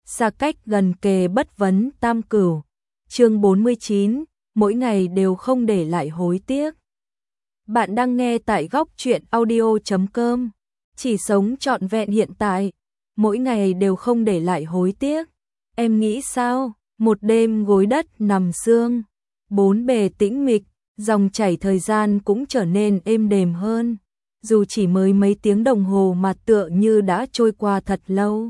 xa cách gần kề bất vấn tam cửu. Chương 49, mỗi ngày đều không để lại hối tiếc. Bạn đang nghe tại góc truyện audio.com. Chỉ sống trọn vẹn hiện tại, mỗi ngày đều không để lại hối tiếc. Em nghĩ sao? Một đêm gối đất nằm sương, bốn bề tĩnh mịch, dòng chảy thời gian cũng trở nên êm đềm hơn. Dù chỉ mới mấy tiếng đồng hồ mà tựa như đã trôi qua thật lâu.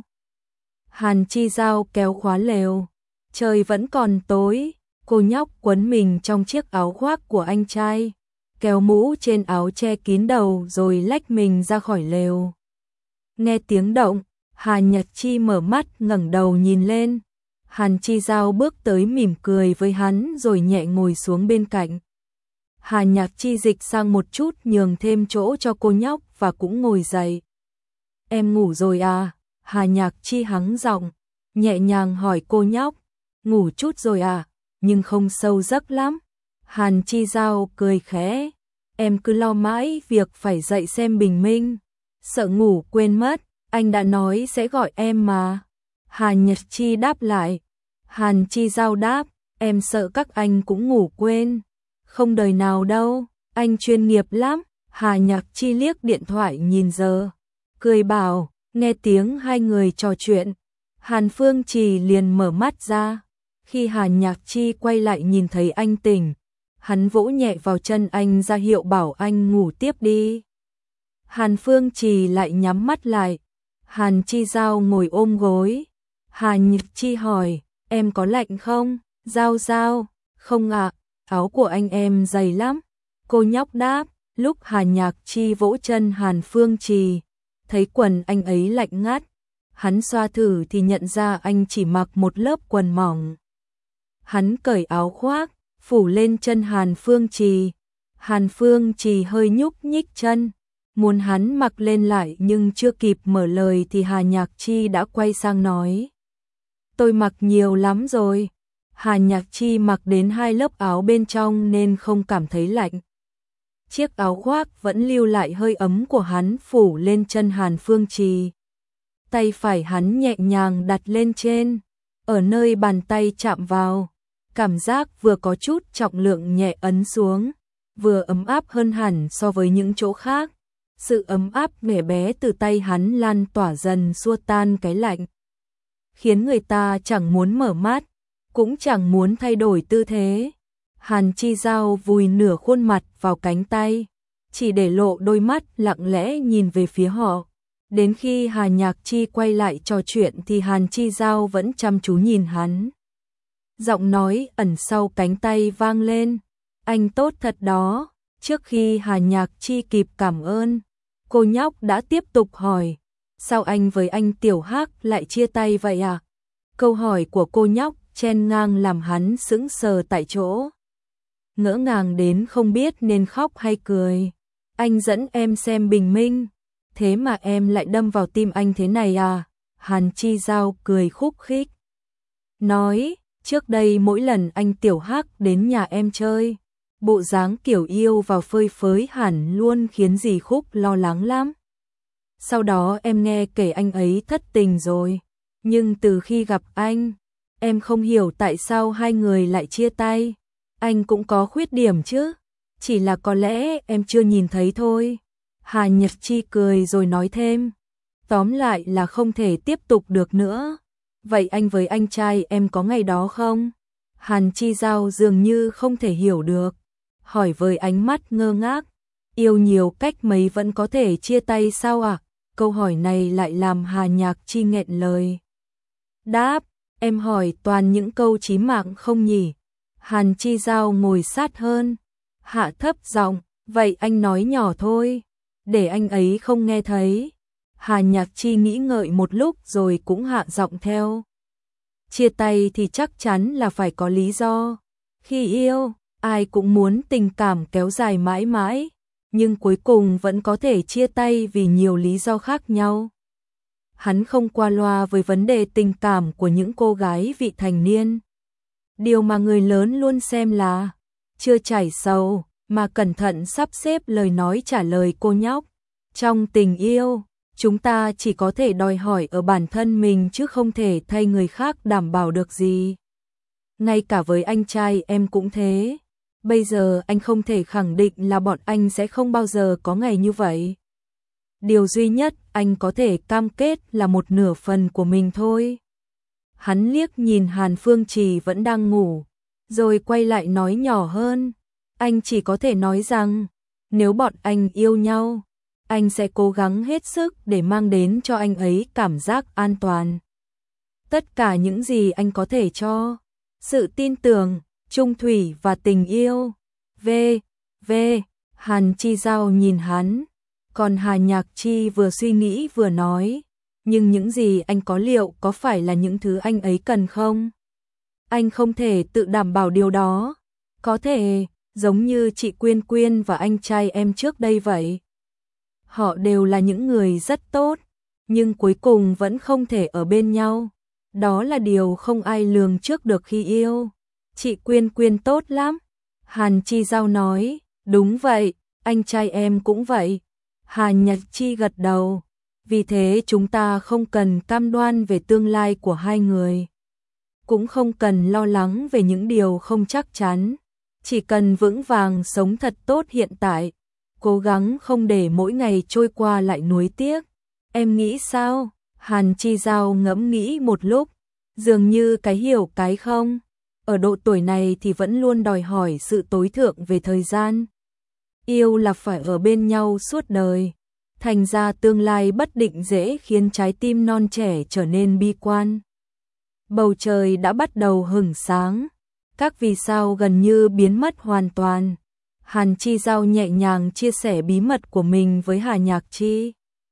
Hàn Chi Giao kéo khóa lều. Trời vẫn còn tối, cô nhóc quấn mình trong chiếc áo khoác của anh trai, kéo mũ trên áo che kín đầu rồi lách mình ra khỏi lều. Nghe tiếng động, Hà Nhật Chi mở mắt ngẩng đầu nhìn lên. Hàn Chi Giao bước tới mỉm cười với hắn rồi nhẹ ngồi xuống bên cạnh. Hà Nhật Chi dịch sang một chút nhường thêm chỗ cho cô nhóc và cũng ngồi dậy. Em ngủ rồi à? Hà Nhật Chi hắng giọng, nhẹ nhàng hỏi cô nhóc. Ngủ chút rồi à? Nhưng không sâu giấc lắm. Hàn Chi Giao cười khẽ. Em cứ lo mãi việc phải dậy xem bình minh. Sợ ngủ quên mất, anh đã nói sẽ gọi em mà. Hà Nhật Chi đáp lại. Hàn Chi Giao đáp, em sợ các anh cũng ngủ quên. Không đời nào đâu, anh chuyên nghiệp lắm. Hà Nhật Chi liếc điện thoại nhìn giờ, cười bảo. Nghe tiếng hai người trò chuyện, Hàn Phương Trì liền mở mắt ra. Khi Hà Nhạc Chi quay lại nhìn thấy anh tỉnh, hắn vỗ nhẹ vào chân anh ra hiệu bảo anh ngủ tiếp đi. Hàn Phương Trì lại nhắm mắt lại. Hàn Chi Giao ngồi ôm gối. Hà Nhạc Chi hỏi, em có lạnh không? Giao Giao, không ạ, áo của anh em dày lắm. Cô nhóc đáp. Lúc Hà Nhạc Chi vỗ chân Hàn Phương Trì, thấy quần anh ấy lạnh ngắt, hắn xoa thử thì nhận ra anh chỉ mặc một lớp quần mỏng. Hắn cởi áo khoác, phủ lên chân Hàn Phương Trì. Hàn Phương Trì hơi nhúc nhích chân, muốn hắn mặc lên lại nhưng chưa kịp mở lời thì Hà Nhạc Chi đã quay sang nói. Tôi mặc nhiều lắm rồi. Hà Nhạc Chi mặc đến 2 lớp áo bên trong nên không cảm thấy lạnh. Chiếc áo khoác vẫn lưu lại hơi ấm của hắn phủ lên chân Hàn Phương Trì. Tay phải hắn nhẹ nhàng đặt lên trên, ở nơi bàn tay chạm vào, cảm giác vừa có chút trọng lượng nhẹ ấn xuống, vừa ấm áp hơn hẳn so với những chỗ khác. Sự ấm áp nhỏ bé từ tay hắn lan tỏa dần xua tan cái lạnh, khiến người ta chẳng muốn mở mắt, cũng chẳng muốn thay đổi tư thế. Hàn Chi Giao vùi nửa khuôn mặt vào cánh tay, chỉ để lộ đôi mắt lặng lẽ nhìn về phía họ. Đến khi Hà Nhạc Chi quay lại trò chuyện thì Hàn Chi Giao vẫn chăm chú nhìn hắn. Giọng nói ẩn sau cánh tay vang lên. Anh tốt thật đó. Trước khi Hà Nhạc Chi kịp cảm ơn, cô nhóc đã tiếp tục hỏi. Sao anh với anh Tiểu Hắc lại chia tay vậy à? Câu hỏi của cô nhóc chen ngang làm hắn sững sờ tại chỗ. Ngỡ ngàng đến không biết nên khóc hay cười. Anh dẫn em xem bình minh, thế mà em lại đâm vào tim anh thế này à? Hàn Chi Giao cười khúc khích. Nói, trước đây mỗi lần anh Tiểu Hắc đến nhà em chơi, bộ dáng kiểu yêu vào phơi phới hẳn luôn khiến dì Khúc lo lắng lắm. Sau đó em nghe kể anh ấy thất tình rồi, nhưng từ khi gặp anh, em không hiểu tại sao hai người lại chia tay. Anh cũng có khuyết điểm chứ, chỉ là có lẽ em chưa nhìn thấy thôi. Hà Nhật Chi cười rồi nói thêm. Tóm lại là không thể tiếp tục được nữa. Vậy anh với anh trai em có ngày đó không? Hàn Chi Giao dường như không thể hiểu được, hỏi với ánh mắt ngơ ngác. Yêu nhiều cách mấy vẫn có thể chia tay sao ạ? Câu hỏi này lại làm Hà Nhạc Chi nghẹn lời. Đáp, em hỏi toàn những câu chí mạng không nhỉ? Hàn Chi Giao ngồi sát hơn, hạ thấp giọng, vậy anh nói nhỏ thôi, để anh ấy không nghe thấy. Hà Nhạc Chi nghĩ ngợi một lúc rồi cũng hạ giọng theo. Chia tay thì chắc chắn là phải có lý do. Khi yêu, ai cũng muốn tình cảm kéo dài mãi mãi, nhưng cuối cùng vẫn có thể chia tay vì nhiều lý do khác nhau. Hắn không qua loa với vấn đề tình cảm của những cô gái vị thành niên. Điều mà người lớn luôn xem là chưa trải sầu, mà cẩn thận sắp xếp lời nói trả lời cô nhóc. Trong tình yêu, Chúng ta chỉ có thể đòi hỏi ở bản thân mình chứ không thể thay người khác đảm bảo được gì. Ngay cả với anh trai em cũng thế. Bây giờ anh không thể khẳng định là bọn anh sẽ không bao giờ có ngày như vậy. Điều duy nhất anh có thể cam kết là 1/2 của mình thôi. Hắn liếc nhìn Hàn Phương Trì vẫn đang ngủ, rồi quay lại nói nhỏ hơn. Anh chỉ có thể nói rằng, nếu bọn anh yêu nhau, anh sẽ cố gắng hết sức để mang đến cho anh ấy cảm giác an toàn. Tất cả những gì anh có thể cho, sự tin tưởng, trung thủy và tình yêu. Hàn Chi Giao nhìn hắn, còn Hà Nhạc Chi vừa suy nghĩ vừa nói, nhưng những gì anh có liệu có phải là những thứ anh ấy cần không? Anh không thể tự đảm bảo điều đó. Có thể, giống như chị Quyên Quyên và anh trai em trước đây vậy. Họ đều là những người rất tốt, nhưng cuối cùng vẫn không thể ở bên nhau. Đó là điều không ai lường trước được khi yêu. Chị Quyên Quyên tốt lắm. Hàn Chi Giao nói, đúng vậy, anh trai em cũng vậy. Hà Nhạc Chi gật đầu. Vì thế chúng ta không cần cam đoan về tương lai của hai người. Cũng không cần lo lắng về những điều không chắc chắn. Chỉ cần vững vàng sống thật tốt hiện tại. Cố gắng không để mỗi ngày trôi qua lại nuối tiếc. Em nghĩ sao? Hàn Chi Giao ngẫm nghĩ một lúc. Dường như cái hiểu cái không. Ở độ tuổi này thì vẫn luôn đòi hỏi sự tối thượng về thời gian. Yêu là phải ở bên nhau suốt đời. Thành ra tương lai bất định dễ khiến trái tim non trẻ trở nên bi quan. Bầu trời đã bắt đầu hửng sáng. Các vì sao gần như biến mất hoàn toàn. Hàn Chi Giao nhẹ nhàng chia sẻ bí mật của mình với Hà Nhạc Chi.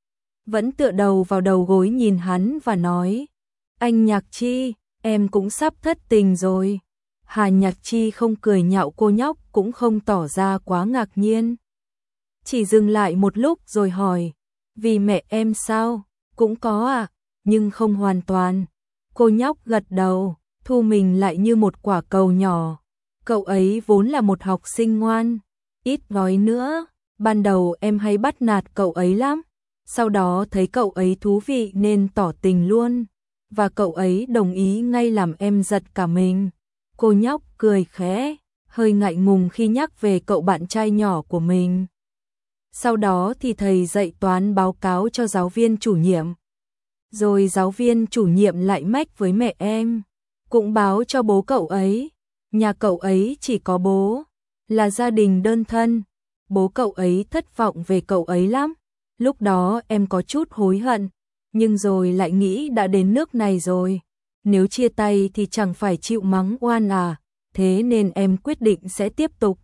Vẫn tựa đầu vào đầu gối nhìn hắn và nói, anh Nhạc Chi, em cũng sắp thất tình rồi. Hà Nhạc Chi không cười nhạo cô nhóc, cũng không tỏ ra quá ngạc nhiên. Chỉ dừng lại một lúc rồi hỏi, vì mẹ em sao? Cũng có à, nhưng không hoàn toàn. Cô nhóc gật đầu, thu mình lại như một quả cầu nhỏ. Cậu ấy vốn là một học sinh ngoan. Ít nói nữa, ban đầu em hay bắt nạt cậu ấy lắm. Sau đó thấy cậu ấy thú vị nên tỏ tình luôn. Và cậu ấy đồng ý ngay làm em giật cả mình. Cô nhóc cười khẽ, hơi ngại ngùng khi nhắc về cậu bạn trai nhỏ của mình. Sau đó thì thầy dạy toán báo cáo cho giáo viên chủ nhiệm. Rồi giáo viên chủ nhiệm lại mách với mẹ em, cũng báo cho bố cậu ấy. Nhà cậu ấy chỉ có bố, là gia đình đơn thân. Bố cậu ấy thất vọng về cậu ấy lắm. Lúc đó em có chút hối hận, nhưng rồi lại nghĩ đã đến nước này rồi. Nếu chia tay thì chẳng phải chịu mắng oan à, thế nên em quyết định sẽ tiếp tục.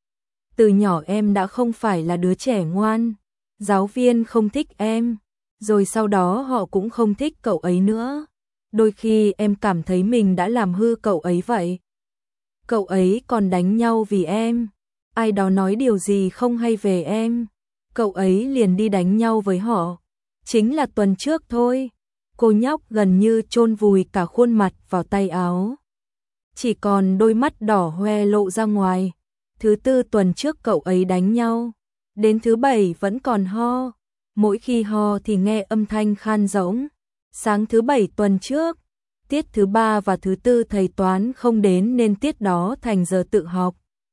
Từ nhỏ em đã không phải là đứa trẻ ngoan, giáo viên không thích em, rồi sau đó họ cũng không thích cậu ấy nữa. Đôi khi em cảm thấy mình đã làm hư cậu ấy vậy. Cậu ấy còn đánh nhau vì em, ai đó nói điều gì không hay về em, cậu ấy liền đi đánh nhau với họ. Chính là tuần trước thôi. Cô nhóc gần như chôn vùi cả khuôn mặt vào tay áo. Chỉ còn đôi mắt đỏ hoe lộ ra ngoài. Thứ tư tuần trước cậu ấy đánh nhau. Đến thứ bảy vẫn còn ho. Mỗi khi ho thì nghe âm thanh khan rỗng. Sáng thứ bảy tuần trước, tiết thứ ba và thứ tư thầy toán không đến nên tiết đó thành giờ tự học.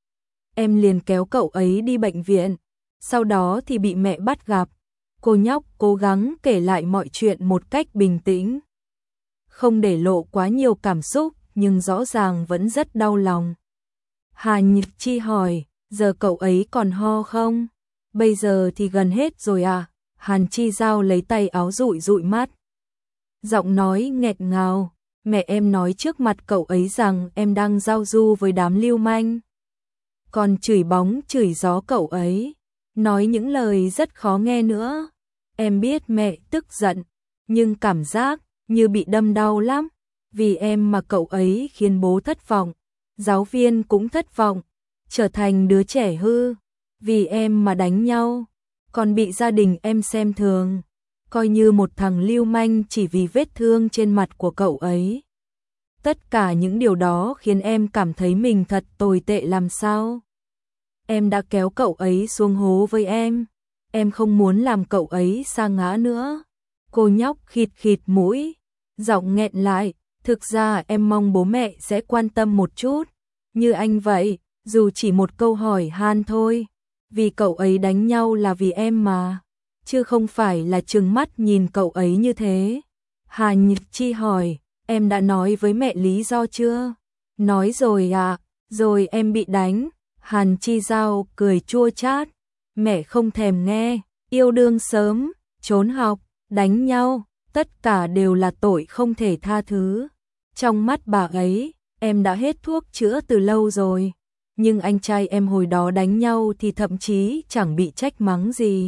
Em liền kéo cậu ấy đi bệnh viện. Sau đó thì bị mẹ bắt gặp. Cô nhóc cố gắng kể lại mọi chuyện một cách bình tĩnh. Không để lộ quá nhiều cảm xúc, nhưng rõ ràng vẫn rất đau lòng. Hà Nhật Chi hỏi, giờ cậu ấy còn ho không? Bây giờ thì gần hết rồi à? Hàn Chi Giao lấy tay áo dụi dụi mắt. Giọng nói nghẹt ngào, mẹ em nói trước mặt cậu ấy rằng em đang giao du với đám lưu manh. Còn chửi bóng chửi gió cậu ấy, nói những lời rất khó nghe nữa. Em biết mẹ tức giận, nhưng cảm giác như bị đâm đau lắm. Vì em mà cậu ấy khiến bố thất vọng, giáo viên cũng thất vọng, trở thành đứa trẻ hư. Vì em mà đánh nhau, còn bị gia đình em xem thường, coi như một thằng lưu manh chỉ vì vết thương trên mặt của cậu ấy. Tất cả những điều đó khiến em cảm thấy mình thật tồi tệ làm sao. Em đã kéo cậu ấy xuống hố với em. em không muốn làm cậu ấy sa ngã nữa. Cô nhóc khịt khịt mũi, giọng nghẹn lại, thực ra em mong bố mẹ sẽ quan tâm một chút, như anh vậy, dù chỉ một câu hỏi han thôi. Vì cậu ấy đánh nhau là vì em mà, chứ không phải là trừng mắt nhìn cậu ấy như thế. Hà Nhật Chi hỏi, em đã nói với mẹ lý do chưa? Nói rồi ạ, rồi em bị đánh. Hàn Chi Giao cười chua chát, mẹ không thèm nghe, yêu đương sớm, trốn học, đánh nhau, tất cả đều là tội không thể tha thứ. Trong mắt bà ấy, em đã hết thuốc chữa từ lâu rồi, nhưng anh trai em hồi đó đánh nhau thì thậm chí chẳng bị trách mắng gì.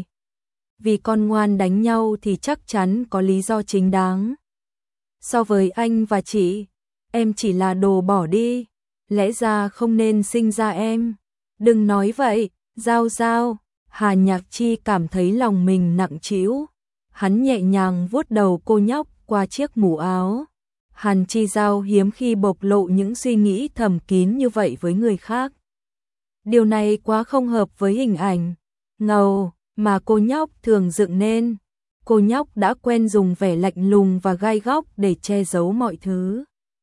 Vì con ngoan đánh nhau thì chắc chắn có lý do chính đáng. So với anh và chị, em chỉ là đồ bỏ đi, lẽ ra không nên sinh ra em. Đừng nói vậy, Giao Giao. Hà Nhạc Chi cảm thấy lòng mình nặng trĩu. Hắn nhẹ nhàng vuốt đầu cô nhóc qua chiếc mũ áo. Hàn Chi Giao hiếm khi bộc lộ những suy nghĩ thầm kín như vậy với người khác. Điều này quá không hợp với hình ảnh ngầu mà cô nhóc thường dựng nên. Cô nhóc đã quen dùng vẻ lạnh lùng và gai góc để che giấu mọi thứ,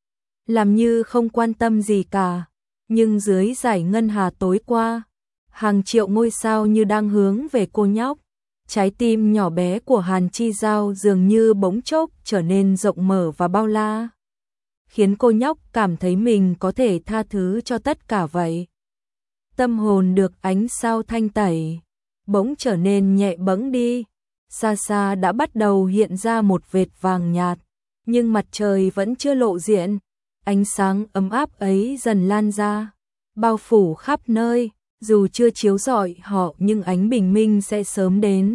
làm như không quan tâm gì cả. Nhưng dưới giải ngân hà tối qua, hàng triệu ngôi sao như đang hướng về cô nhóc. Trái tim nhỏ bé của Hàn Chi Giao dường như bỗng chốc trở nên rộng mở và bao la, khiến cô nhóc cảm thấy mình có thể tha thứ cho tất cả vậy. Tâm hồn được ánh sao thanh tẩy, bỗng trở nên nhẹ bẫng đi. Xa xa đã bắt đầu hiện ra một vệt vàng nhạt, nhưng mặt trời vẫn chưa lộ diện. Ánh sáng ấm áp ấy dần lan ra, bao phủ khắp nơi, dù chưa chiếu rọi họ nhưng ánh bình minh sẽ sớm đến.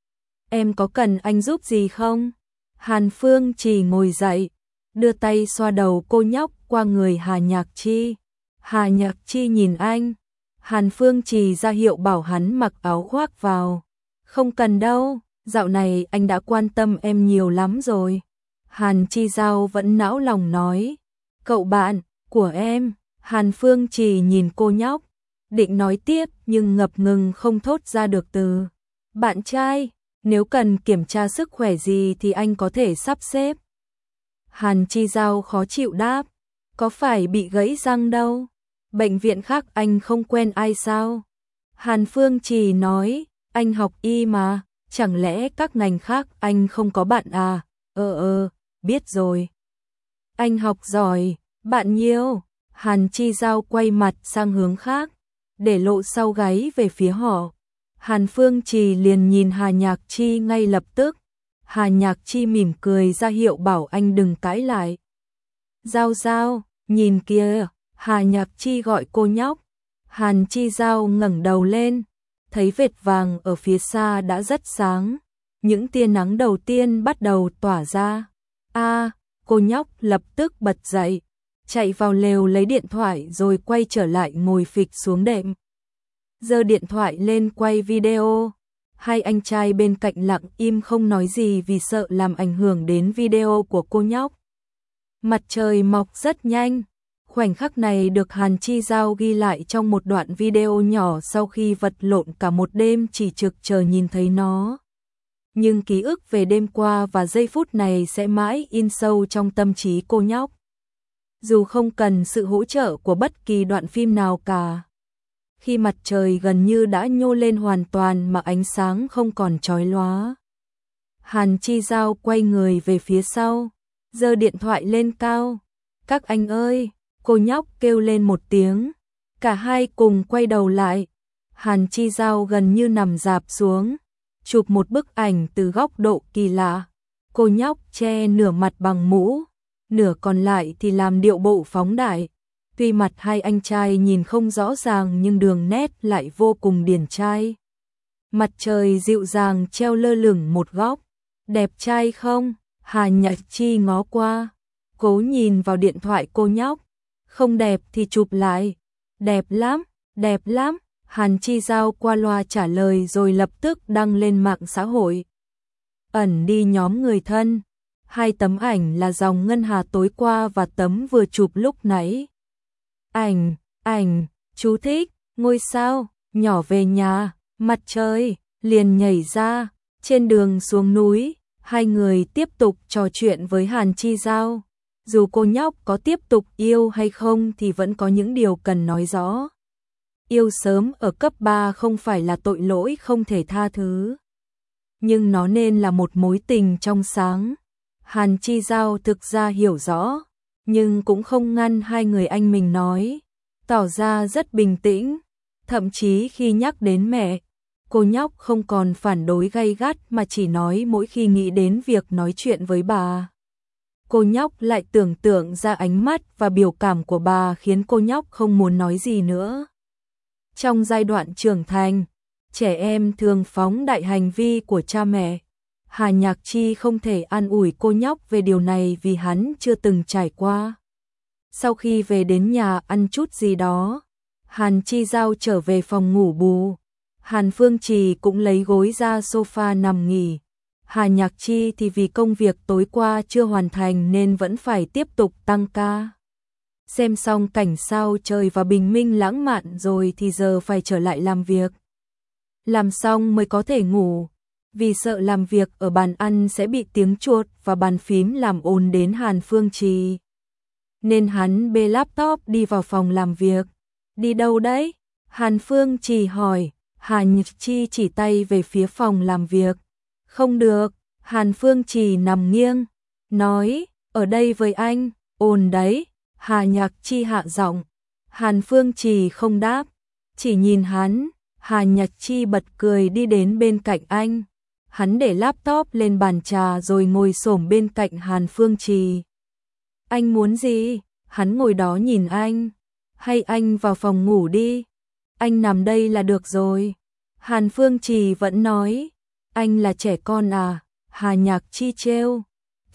Em có cần anh giúp gì không? Hàn Phương Trì ngồi dậy, đưa tay xoa đầu cô nhóc qua người Hà Nhạc Chi. Hà Nhạc Chi nhìn anh, Hàn Phương Trì ra hiệu bảo hắn mặc áo khoác vào. Không cần đâu, dạo này anh đã quan tâm em nhiều lắm rồi. Hàn Chi Giao vẫn não lòng nói. Cậu bạn của em. Hàn Phương Trì nhìn cô nhóc, định nói tiếp nhưng ngập ngừng không thốt ra được từ. Bạn trai, nếu cần kiểm tra sức khỏe gì thì anh có thể sắp xếp. Hàn Chi Giao khó chịu đáp, có phải bị gãy răng đâu, bệnh viện khác anh không quen ai sao? Hàn Phương Trì nói, anh học y mà, chẳng lẽ các ngành khác anh không có bạn à? Biết rồi. Anh học giỏi, bạn nhiều. Hàn Chi Giao quay mặt sang hướng khác, để lộ sau gáy về phía họ. Hàn Phương Trì liền nhìn Hà Nhạc Chi ngay lập tức. Hà Nhạc Chi mỉm cười ra hiệu bảo anh đừng cãi lại. Giao Giao, nhìn kìa, Hà Nhạc Chi gọi cô nhóc. Hàn Chi Giao ngẩng đầu lên, thấy vệt vàng ở phía xa đã rất sáng. Những tia nắng đầu tiên bắt đầu tỏa ra. Cô nhóc lập tức bật dậy, chạy vào lều lấy điện thoại rồi quay trở lại ngồi phịch xuống đệm. Giơ điện thoại lên quay video. Hai anh trai bên cạnh lặng im không nói gì vì sợ làm ảnh hưởng đến video của cô nhóc. Mặt trời mọc rất nhanh. Khoảnh khắc này được Hàn Chi Giao ghi lại trong một đoạn video nhỏ sau khi vật lộn cả một đêm chỉ trực chờ nhìn thấy nó. Nhưng ký ức về đêm qua và giây phút này sẽ mãi in sâu trong tâm trí cô nhóc. Dù không cần sự hỗ trợ của bất kỳ đoạn phim nào cả. Khi mặt trời gần như đã nhô lên hoàn toàn mà ánh sáng không còn chói lóa, Hàn Chi Giao quay người về phía sau, giơ điện thoại lên cao. Các anh ơi, cô nhóc kêu lên một tiếng. Cả hai cùng quay đầu lại. Hàn Chi Giao gần như nằm rạp xuống, chụp một bức ảnh từ góc độ kỳ lạ. Cô nhóc che nửa mặt bằng mũ, nửa còn lại thì làm điệu bộ phóng đại. Tuy mặt hai anh trai nhìn không rõ ràng nhưng đường nét lại vô cùng điển trai. Mặt trời dịu dàng treo lơ lửng một góc. Đẹp trai không? Hà Nhạc Chi ngó qua, cố nhìn vào điện thoại cô nhóc. Không đẹp thì chụp lại. Đẹp lắm, đẹp lắm. Hàn Chi Giao qua loa trả lời rồi lập tức đăng lên mạng xã hội. Ẩn đi nhóm người thân. Hai tấm ảnh là dòng ngân hà tối qua và tấm vừa chụp lúc nãy. Ảnh, chú thích, ngôi sao, nhỏ về nhà, mặt trời, liền nhảy ra. Trên đường xuống núi, hai người tiếp tục trò chuyện với Hàn Chi Giao. Dù cô nhóc có tiếp tục yêu hay không thì vẫn có những điều cần nói rõ. Yêu sớm ở cấp 3 không phải là tội lỗi không thể tha thứ, nhưng nó nên là một mối tình trong sáng. Hàn Chi Giao thực ra hiểu rõ, nhưng cũng không ngăn hai người anh mình nói, tỏ ra rất bình tĩnh, thậm chí khi nhắc đến mẹ, cô nhóc không còn phản đối gay gắt mà chỉ nói mỗi khi nghĩ đến việc nói chuyện với bà. Cô nhóc lại tưởng tượng ra ánh mắt và biểu cảm của bà khiến cô nhóc không muốn nói gì nữa. Trong giai đoạn trưởng thành, trẻ em thường phóng đại hành vi của cha mẹ. Hà Nhạc Chi không thể an ủi cô nhóc về điều này vì hắn chưa từng trải qua. Sau khi về đến nhà ăn chút gì đó, Hàn Chi Giao trở về phòng ngủ bù. Hàn Phương Trì cũng lấy gối ra sofa nằm nghỉ. Hà Nhạc Chi thì vì công việc tối qua chưa hoàn thành nên vẫn phải tiếp tục tăng ca. Xem xong cảnh sao trời và bình minh lãng mạn rồi thì giờ phải trở lại làm việc. Làm xong mới có thể ngủ, vì sợ làm việc ở bàn ăn sẽ bị tiếng chuột và bàn phím làm ồn đến Hàn Phương Trì. Nên hắn bê laptop đi vào phòng làm việc. Đi đâu đấy? Hàn Phương Trì hỏi. Hà Nhật Chi chỉ tay về phía phòng làm việc. Không được, Hàn Phương Trì nằm nghiêng, nói, ở đây với anh, ồn đấy. Hà Nhạc Chi hạ giọng. Hàn Phương Trì không đáp, chỉ nhìn hắn. Hà Nhạc Chi bật cười đi đến bên cạnh anh. Hắn để laptop lên bàn trà rồi ngồi xổm bên cạnh Hàn Phương Trì. Anh muốn gì? Hắn ngồi đó nhìn anh. Hay anh vào phòng ngủ đi. Anh nằm đây là được rồi. Hàn Phương Trì vẫn nói. Anh là trẻ con à? Hà Nhạc Chi trêu.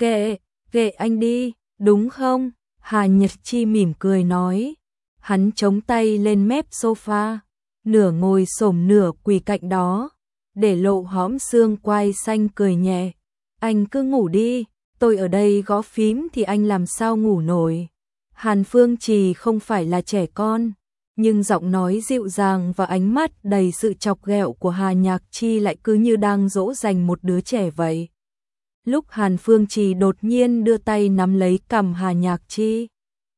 Kệ anh đi, đúng không? Hà Nhật Chi mỉm cười nói. Hắn chống tay lên mép sofa, nửa ngồi xổm nửa quỳ cạnh đó, để lộ hõm xương quai xanh cười nhẹ. Anh cứ ngủ đi, tôi ở đây gõ phím thì anh làm sao ngủ nổi. Hàn Phương Trì không phải là trẻ con, nhưng giọng nói dịu dàng và ánh mắt đầy sự chọc ghẹo của Hà Nhạc Chi lại cứ như đang dỗ dành một đứa trẻ vậy. Lúc Hàn Phương Trì đột nhiên đưa tay nắm lấy cằm Hà Nhạc Chi,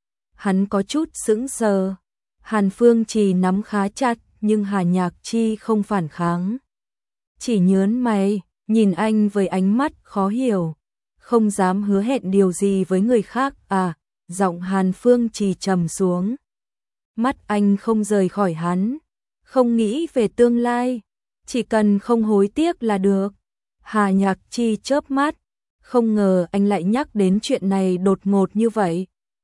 hắn có chút sững sờ. Hàn Phương Trì nắm khá chặt nhưng Hà Nhạc Chi không phản kháng. Chỉ nhớn mày, nhìn anh với ánh mắt khó hiểu. Không dám hứa hẹn điều gì với người khác à? Giọng Hàn Phương Trì trầm xuống. Mắt anh không rời khỏi hắn. Không nghĩ về tương lai, chỉ cần không hối tiếc là được. Hà Nhạc Chi chớp mắt. Không ngờ anh lại nhắc đến chuyện này đột ngột như vậy.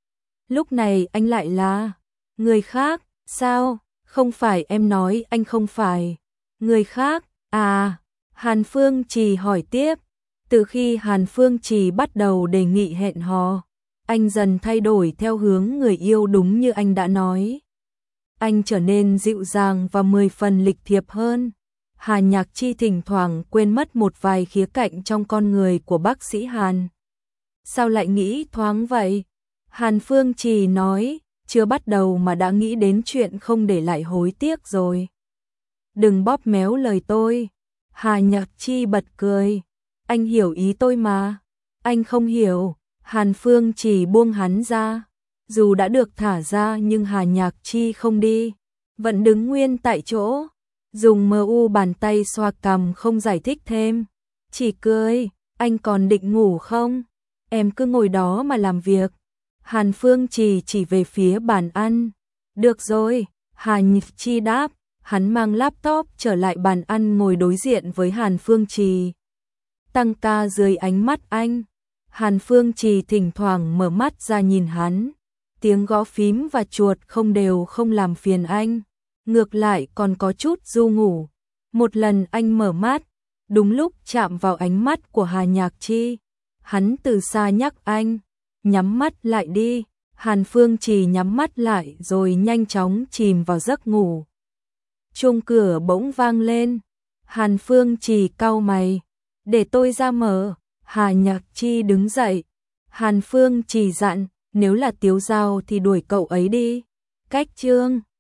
Lúc này anh lại là người khác, sao? Không phải em nói anh không phải người khác à? Hàn Phương Trì hỏi tiếp. Từ khi Hàn Phương Trì bắt đầu đề nghị hẹn hò, anh dần thay đổi theo hướng người yêu đúng như anh đã nói. Anh trở nên dịu dàng và 10 phần lịch thiệp hơn. Hà Nhạc Chi thỉnh thoảng quên mất một vài khía cạnh trong con người của bác sĩ Hàn. Sao lại nghĩ thoáng vậy? Hàn Phương Trì nói, chưa bắt đầu mà đã nghĩ đến chuyện không để lại hối tiếc rồi. Đừng bóp méo lời tôi. Hà Nhạc Chi bật cười. Anh hiểu ý tôi mà. Anh không hiểu. Hàn Phương Trì buông hắn ra. Dù đã được thả ra nhưng Hà Nhạc Chi không đi, vẫn đứng nguyên tại chỗ, dùng bàn tay xoa cằm không giải thích thêm, chỉ cười. Anh còn định ngủ không? Em cứ ngồi đó mà làm việc. Hàn Phương Trì chỉ về phía bàn ăn. Được rồi, Hà Nhạc Chi đáp. Hắn mang laptop trở lại bàn ăn ngồi đối diện với Hàn Phương Trì. Tăng ca dưới ánh mắt anh. Hàn Phương Trì thỉnh thoảng mở mắt ra nhìn hắn. Tiếng gõ phím và chuột không đều không làm phiền anh, ngược lại còn có chút du ngủ. Một lần anh mở mắt, đúng lúc chạm vào ánh mắt của Hà Nhạc Chi. Hắn từ xa nhắc anh, nhắm mắt lại đi. Hàn Phương Trì nhắm mắt lại rồi nhanh chóng chìm vào giấc ngủ. Chuông cửa bỗng vang lên. Hàn Phương Trì cau mày. Để tôi ra mở. Hà Nhạc Chi đứng dậy. Hàn Phương Trì dặn, nếu là Tiếu Giao thì đuổi cậu ấy đi. Cách chương